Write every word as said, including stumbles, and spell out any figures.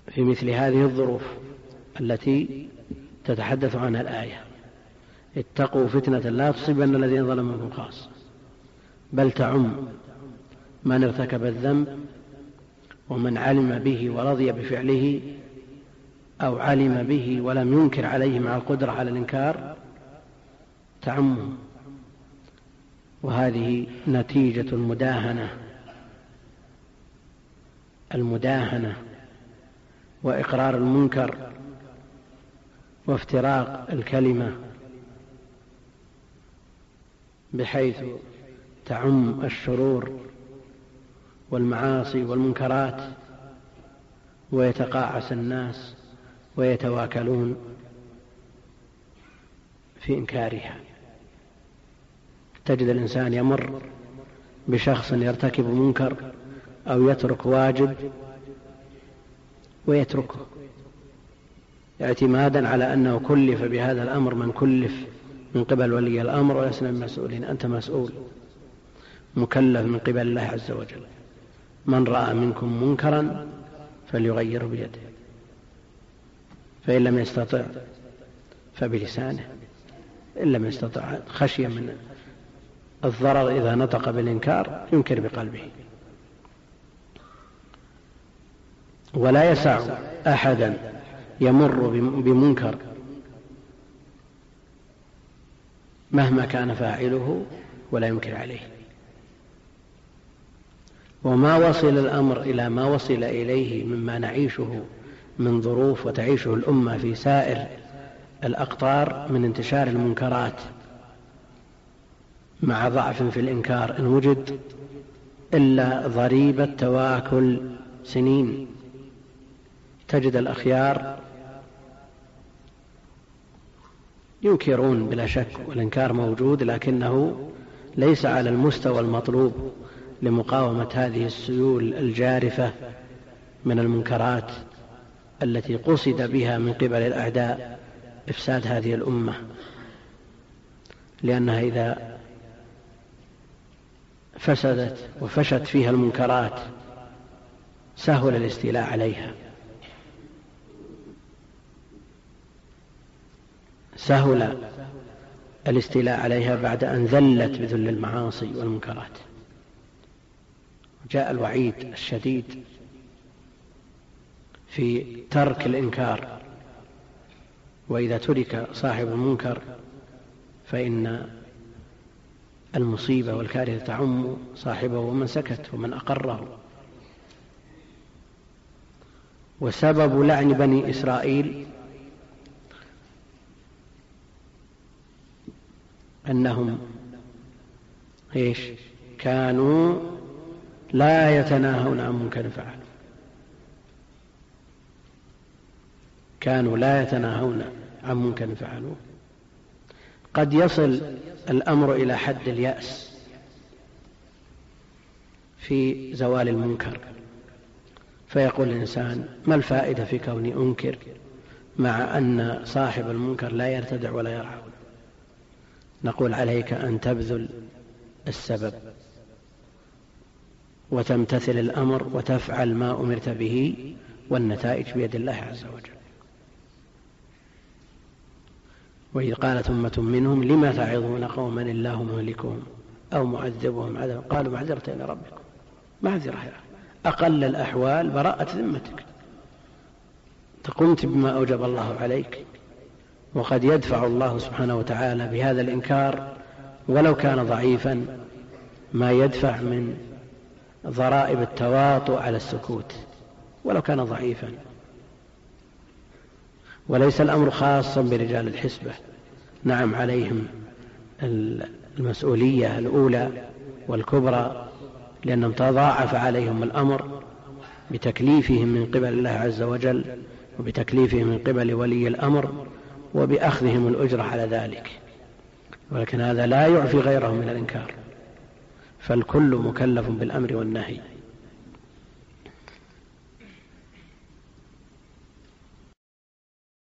في مثل هذه الظروف التي تتحدث عنها الآية: اتقوا فتنة لا تصيبن الذين ظلموا منكم خاصة، بل تعم من ارتكب الذنب ومن علم به ورضي بفعله أو علم به ولم ينكر عليه مع القدرة على الإنكار، تعمه. وهذه نتيجة المداهنة المداهنة وإقرار المنكر وافتراق الكلمة، بحيث تعم الشرور والمعاصي والمنكرات ويتقاعس الناس ويتواكلون في إنكارها. تجد الإنسان يمر بشخص يرتكب منكر أو يترك واجب ويتركه اعتمادا على أنه كلف بهذا الأمر من كلف من قبل ولي الأمر ولسنا المسؤولين. أنت مسؤول مكلف من قبل الله عز وجل. من رأى منكم منكرا فليغيره بيده، فإن لم يستطع فبلسانه، إن لم يستطع خشية من الضرر إذا نطق بالإنكار ينكر بقلبه. ولا يسع أحدا يمر بمنكر مهما كان فاعله ولا ينكر عليه. وما وصل الأمر إلى ما وصل إليه مما نعيشه من ظروف وتعيشه الأمة في سائر الأقطار من انتشار المنكرات مع ضعف في الإنكار إن وجد، إلا ضريبة تواكل سنين. تجد الأخيار ينكرون بلا شك والإنكار موجود، لكنه ليس على المستوى المطلوب لمقاومة هذه السيول الجارفة من المنكرات التي قصد بها من قبل الأعداء إفساد هذه الأمة، لأنها إذا فسدت وفشت فيها المنكرات سهل الاستيلاء عليها، سهل الاستيلاء عليها بعد أن ذلت بذل المعاصي والمنكرات. جاء الوعيد الشديد في ترك الإنكار، وإذا ترك صاحب المنكر فإن المصيبة والكارثة تعم صاحبه ومن سكت ومن أقره. وسبب لعن بني إسرائيل أنهم إيش؟ كانوا لا يتناهون عن منكر فعلوا، كانوا لا يتناهون عن منكر فعلوا. قد يصل الأمر إلى حد اليأس في زوال المنكر، فيقول الإنسان: ما الفائدة في كوني أنكر مع أن صاحب المنكر لا يرتدع ولا يرعى؟ نقول: عليك أن تبذل السبب وتمتثل الأمر وتفعل ما أمرت به، والنتائج بيد الله عز وجل. وإذ قالت أمة منهم لما تعظون قوما الله مهلكهم أو معذبهم عذابا قالوا معذرة إلى ربكم. معذرة أقل الأحوال براءة ذمتك، تقمت بما أوجب الله عليك. وقد يدفع الله سبحانه وتعالى بهذا الإنكار ولو كان ضعيفا ما يدفع من ضرائب التواطؤ على السكوت ولو كان ضعيفا. وليس الأمر خاصا برجال الحسبة، نعم عليهم المسؤولية الأولى والكبرى، لأنهم تضاعف عليهم الأمر بتكليفهم من قبل الله عز وجل وبتكليفهم من قبل ولي الأمر وبأخذهم الأجرة على ذلك. ولكن هذا لا يعفي غيرهم من الإنكار، فالكل مكلف بالأمر والنهي.